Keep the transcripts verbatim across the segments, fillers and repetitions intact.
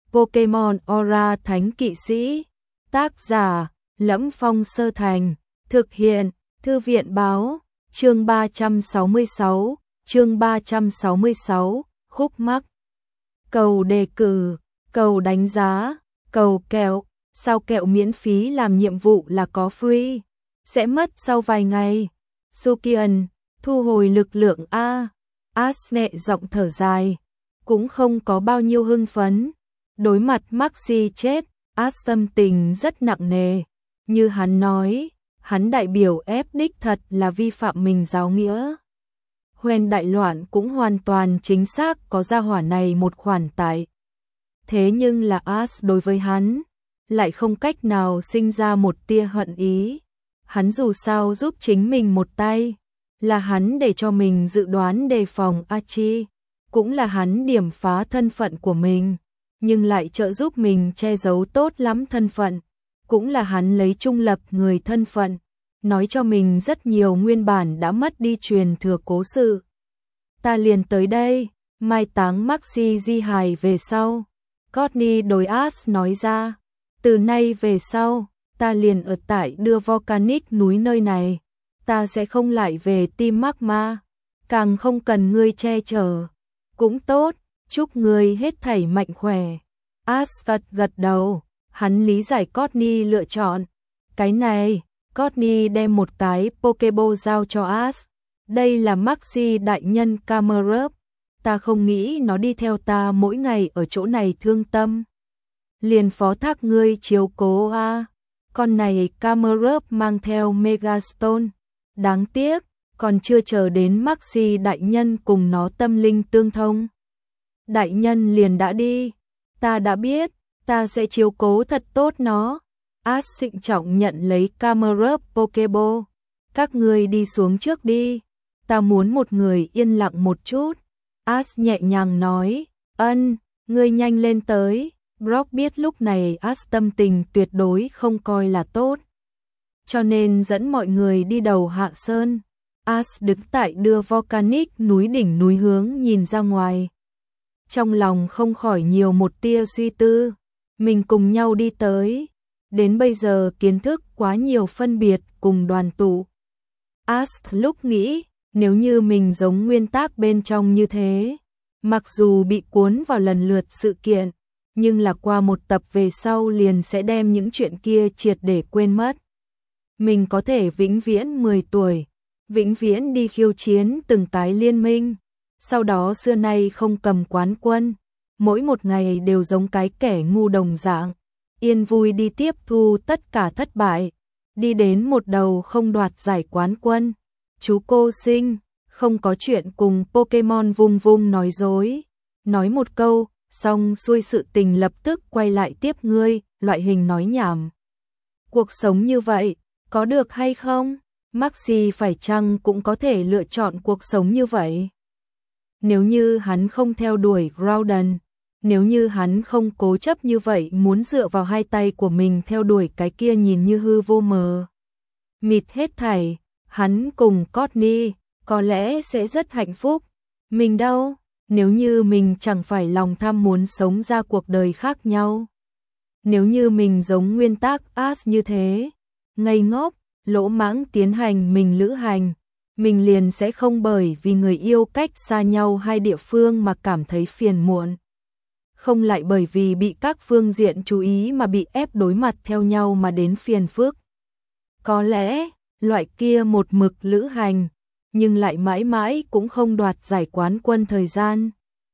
Pokemon Aura Thánh Kỵ Sĩ. Tác giả: Lẫm Phong Sơ Thành. Thực hiện: Thư viện báo. Chương ba trăm sáu mươi sáu, chương ba trăm sáu mươi sáu, khúc mắc. Cầu đề cử, cầu đánh giá, cầu kẹo. Sao kẹo miễn phí làm nhiệm vụ là có free, sẽ mất sau vài ngày. Sukian, thu hồi lực lượng a. Ash nhẹ giọng thở dài, cũng không có bao nhiêu hưng phấn. Đối mặt Maxi chết, Ash tâm tình rất nặng nề. Như hắn nói, hắn đại biểu ép đích thật là vi phạm mình giáo nghĩa. Hoen đại loạn cũng hoàn toàn chính xác có gia hỏa này một khoản tại. Thế nhưng là Ash đối với hắn lại không cách nào sinh ra một tia hận ý. Hắn dù sao giúp chính mình một tay, là hắn để cho mình dự đoán đề phòng Archie, cũng là hắn điểm phá thân phận của mình, nhưng lại trợ giúp mình che giấu tốt lắm thân phận, cũng là hắn lấy trung lập người thân phận, nói cho mình rất nhiều nguyên bản đã mất đi truyền thừa cố sự. Ta liền tới đây, mai táng Maxi di hài về sau. Courtney đối Ash nói ra, từ nay về sau, ta liền ở tại đưa Volcanic núi nơi này, ta sẽ không lại về Team Magma, càng không cần ngươi che chở. Cũng tốt, chúc ngươi hết thảy mạnh khỏe. Ash gật đầu, hắn lý giải Courtney lựa chọn. Cái này, Courtney đem một cái Pokeball giao cho Ash. Đây là Maxi đại nhân Camerupt, ta không nghĩ nó đi theo ta mỗi ngày ở chỗ này thương tâm. Liền phó thác ngươi chiếu cố a. À. Con này Camerupt mang theo Megastone. Đáng tiếc, còn chưa chờ đến Maxi đại nhân cùng nó tâm linh tương thông. Đại nhân liền đã đi. Ta đã biết, ta sẽ chiếu cố thật tốt nó. Ash trịnh trọng nhận lấy Camerupt Pokeball. Các ngươi đi xuống trước đi. Ta muốn một người yên lặng một chút. Ash nhẹ nhàng nói, ân, ngươi nhanh lên tới. Brock biết lúc này Ash tâm tình tuyệt đối không coi là tốt, cho nên dẫn mọi người đi đầu hạ sơn. Ash đứng tại đưa Volcanic núi đỉnh núi hướng nhìn ra ngoài. Trong lòng không khỏi nhiều một tia suy tư, mình cùng nhau đi tới, đến bây giờ kiến thức quá nhiều phân biệt cùng đoàn tụ. Ash lúc nghĩ, nếu như mình giống nguyên tác bên trong như thế, mặc dù bị cuốn vào lần lượt sự kiện, nhưng là qua một tập về sau liền sẽ đem những chuyện kia triệt để quên mất. Mình có thể vĩnh viễn mười tuổi, vĩnh viễn đi khiêu chiến từng cái liên minh, sau đó xưa nay không cầm quán quân, mỗi một ngày đều giống cái kẻ ngu đồng dạng, yên vui đi tiếp thu tất cả thất bại, đi đến một đầu không đoạt giải quán quân. Chú cô sinh, không có chuyện cùng Pokemon vung vung nói dối, nói một câu, xong xuôi sự tình lập tức quay lại tiếp ngươi, loại hình nói nhảm. Cuộc sống như vậy, có được hay không? Maxi phải chăng cũng có thể lựa chọn cuộc sống như vậy? Nếu như hắn không theo đuổi Groudon, nếu như hắn không cố chấp như vậy muốn dựa vào hai tay của mình theo đuổi cái kia nhìn như hư vô mờ mịt hết thảy, hắn cùng Courtney có lẽ sẽ rất hạnh phúc. Mình đâu? Nếu như mình chẳng phải lòng tham muốn sống ra cuộc đời khác nhau. Nếu như mình giống nguyên tắc Ash như thế, ngây ngốc, lỗ mãng tiến hành mình lữ hành, mình liền sẽ không bởi vì người yêu cách xa nhau hai địa phương mà cảm thấy phiền muộn. Không lại bởi vì bị các phương diện chú ý mà bị ép đối mặt theo nhau mà đến phiền phức. Có lẽ, loại kia một mực lữ hành, nhưng lại mãi mãi cũng không đoạt giải quán quân thời gian,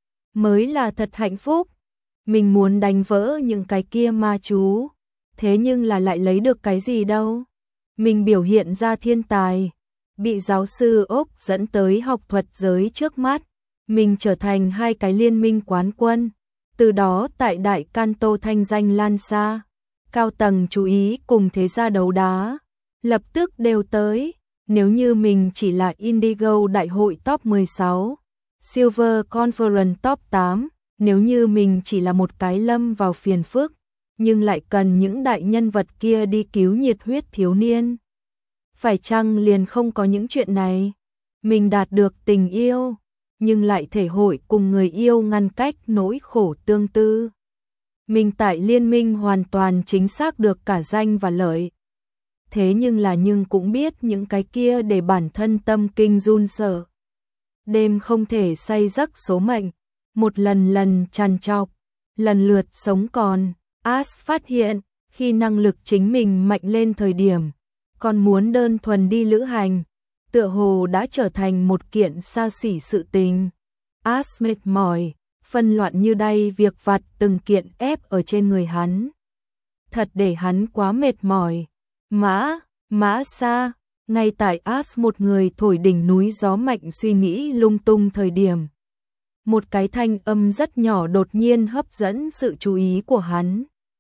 mới là thật hạnh phúc. Mình muốn đánh vỡ những cái kia ma chú, thế nhưng là lại lấy được cái gì đâu. Mình biểu hiện ra thiên tài, bị giáo sư Úc dẫn tới học thuật giới trước mắt, mình trở thành hai cái liên minh quán quân, từ đó tại Đại Kanto thanh danh lan xa, cao tầng chú ý cùng thế gia đấu đá, lập tức đều tới. Nếu như mình chỉ là Indigo Đại hội top mười sáu, Silver Conference top tám, nếu như mình chỉ là một cái lâm vào phiền phức, nhưng lại cần những đại nhân vật kia đi cứu nhiệt huyết thiếu niên. Phải chăng liền không có những chuyện này? Mình đạt được tình yêu, nhưng lại thể hội cùng người yêu ngăn cách nỗi khổ tương tư. Mình tại liên minh hoàn toàn chính xác được cả danh và lợi. Thế nhưng là nhưng cũng biết những cái kia để bản thân tâm kinh run sợ. Đêm không thể say giấc số mệnh, một lần lần trằn trọc, lần lượt sống còn. As phát hiện, khi năng lực chính mình mạnh lên thời điểm, còn muốn đơn thuần đi lữ hành, tựa hồ đã trở thành một kiện xa xỉ sự tình. As mệt mỏi, phân loạn như đay việc vặt từng kiện ép ở trên người hắn. Thật để hắn quá mệt mỏi. Mã, Mã Sa, ngay tại As một người thổi đỉnh núi gió mạnh suy nghĩ lung tung thời điểm. Một cái thanh âm rất nhỏ đột nhiên hấp dẫn sự chú ý của hắn.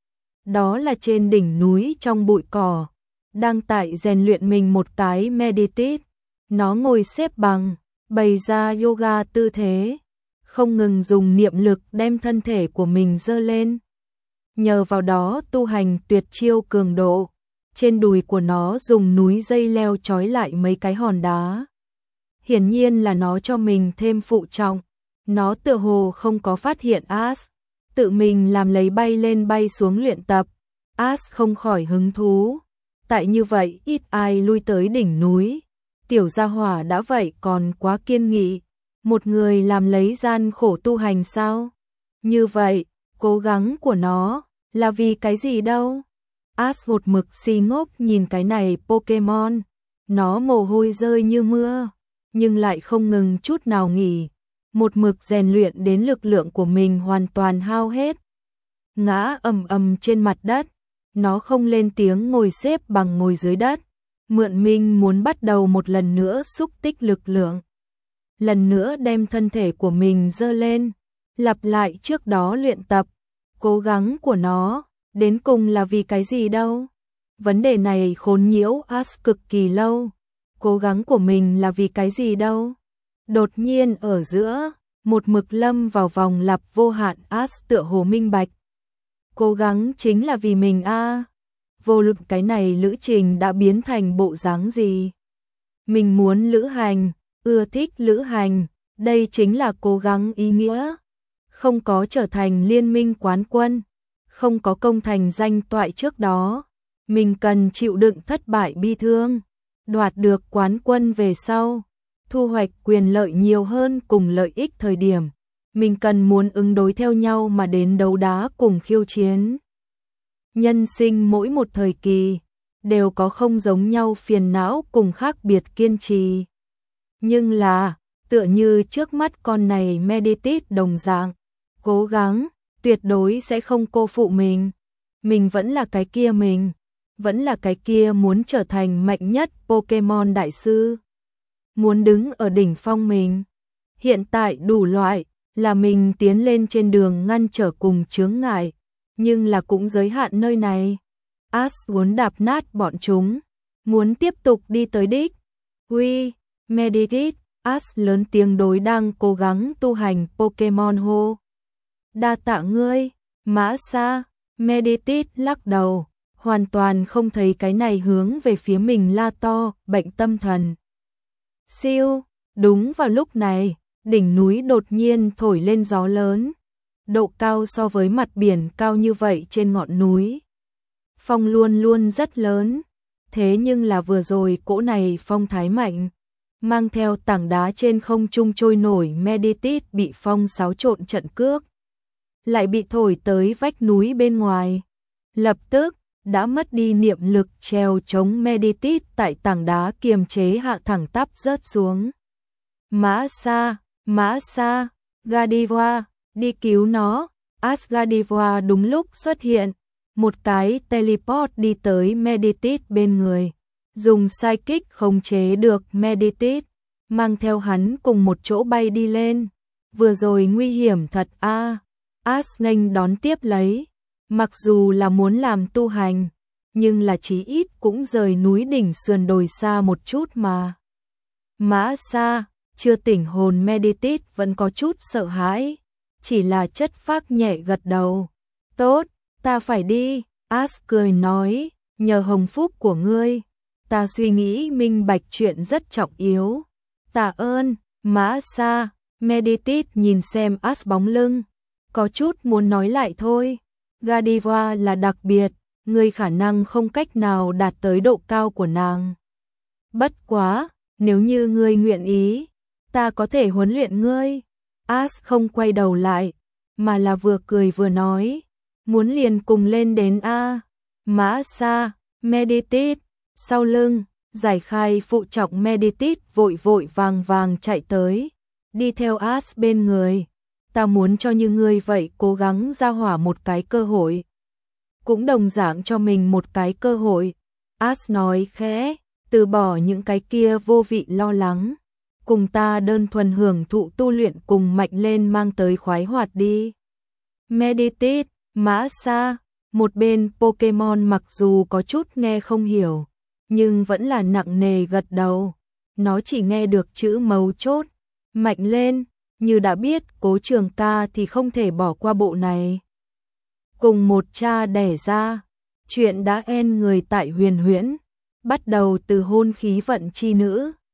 Đó là trên đỉnh núi trong bụi cỏ, đang tại rèn luyện mình một cái meditate. Nó ngồi xếp bằng, bày ra yoga tư thế, không ngừng dùng niệm lực đem thân thể của mình dơ lên. Nhờ vào đó tu hành tuyệt chiêu cường độ, trên đùi của nó dùng núi dây leo trói lại mấy cái hòn đá. Hiển nhiên là nó cho mình thêm phụ trọng, nó tựa hồ không có phát hiện As, tự mình làm lấy bay lên bay xuống luyện tập. As không khỏi hứng thú, tại như vậy ít ai lui tới đỉnh núi. Tiểu gia hỏa đã vậy còn quá kiên nghị, một người làm lấy gian khổ tu hành sao? Như vậy, cố gắng của nó là vì cái gì đâu? As một mực si ngốc nhìn cái này Pokemon, nó mồ hôi rơi như mưa, nhưng lại không ngừng chút nào nghỉ, một mực rèn luyện đến lực lượng của mình hoàn toàn hao hết. Ngã ầm ầm trên mặt đất, nó không lên tiếng ngồi xếp bằng ngồi dưới đất. Mượn mình muốn bắt đầu một lần nữa xúc tích lực lượng. Lần nữa đem thân thể của mình dơ lên, lặp lại trước đó luyện tập. Cố gắng của nó, đến cùng là vì cái gì đâu? Vấn đề này khốn nhiễu As cực kỳ lâu. Cố gắng của mình là vì cái gì đâu? Đột nhiên ở giữa, một mực lâm vào vòng lặp vô hạn. As tựa hồ minh bạch. Cố gắng chính là vì mình a. À. Vô luận cái này lữ trình đã biến thành bộ dáng gì. Mình muốn lữ hành, ưa thích lữ hành, đây chính là cố gắng ý nghĩa. Không có trở thành liên minh quán quân, không có công thành danh toại trước đó. Mình cần chịu đựng thất bại bi thương, đoạt được quán quân về sau, thu hoạch quyền lợi nhiều hơn cùng lợi ích thời điểm. Mình cần muốn ứng đối theo nhau mà đến đấu đá cùng khiêu chiến. Nhân sinh mỗi một thời kỳ, đều có không giống nhau phiền não cùng khác biệt kiên trì. Nhưng là, tựa như trước mắt con này meditate đồng dạng, cố gắng, tuyệt đối sẽ không cô phụ mình. Mình vẫn là cái kia mình, vẫn là cái kia muốn trở thành mạnh nhất Pokemon đại sư. Muốn đứng ở đỉnh phong mình. Hiện tại đủ loại, là mình tiến lên trên đường ngăn trở cùng chướng ngại. Nhưng là cũng giới hạn nơi này. As muốn đạp nát bọn chúng, muốn tiếp tục đi tới đích. We meditate, As lớn tiếng đối đang cố gắng tu hành Pokemon hô. Đa tạ ngươi, Mã Sa, meditate lắc đầu, hoàn toàn không thấy cái này hướng về phía mình la to, bệnh tâm thần. Siêu, đúng vào lúc này, đỉnh núi đột nhiên thổi lên gió lớn. Độ cao so với mặt biển cao như vậy trên ngọn núi. Phong luôn luôn rất lớn, thế nhưng là vừa rồi cỗ này phong thái mạnh, mang theo tảng đá trên không trung trôi nổi meditate bị phong xáo trộn trận cước, lại bị thổi tới vách núi bên ngoài. Lập tức, đã mất đi niệm lực treo chống meditate tại tảng đá kiềm chế hạ thẳng tắp rớt xuống. Mã Sa, Mã Sa, Gardevoir, đi cứu nó. As Gardevoir đúng lúc xuất hiện, một cái teleport đi tới meditate bên người, dùng psychic khống chế được meditate, mang theo hắn cùng một chỗ bay đi lên. Vừa rồi nguy hiểm thật a. À. As nghênh đón tiếp lấy, mặc dù là muốn làm tu hành, nhưng là chí ít cũng rời núi đỉnh sườn đồi xa một chút mà. Mã Sa, chưa tỉnh hồn meditate vẫn có chút sợ hãi, chỉ là chất phác nhẹ gật đầu. Tốt, ta phải đi. As cười nói, nhờ hồng phúc của ngươi, ta suy nghĩ minh bạch chuyện rất trọng yếu. Tạ ơn. Mã Sa, meditate nhìn xem As bóng lưng, có chút muốn nói lại thôi. Godiva là đặc biệt, ngươi khả năng không cách nào đạt tới độ cao của nàng. Bất quá, nếu như ngươi nguyện ý, ta có thể huấn luyện ngươi. Ash không quay đầu lại, mà là vừa cười vừa nói, muốn liền cùng lên đến a. Mã Sa, Meditate, sau lưng, Giải Khai phụ trọng Meditate vội vội vàng vàng chạy tới, đi theo Ash bên người. Ta muốn cho như ngươi vậy cố gắng ra hỏa một cái cơ hội. Cũng đồng dạng cho mình một cái cơ hội. Ash nói khẽ, từ bỏ những cái kia vô vị lo lắng. Cùng ta đơn thuần hưởng thụ tu luyện cùng mạnh lên mang tới khoái hoạt đi. Meditate, Mã Sa, một bên Pokemon mặc dù có chút nghe không hiểu, nhưng vẫn là nặng nề gật đầu. Nó chỉ nghe được chữ mấu chốt, mạnh lên, như đã biết Cố Trường Ca thì không thể bỏ qua bộ này. Cùng một cha đẻ ra, chuyện đã en người tại Huyền Huyễn, bắt đầu từ hôn khí vận chi nữ.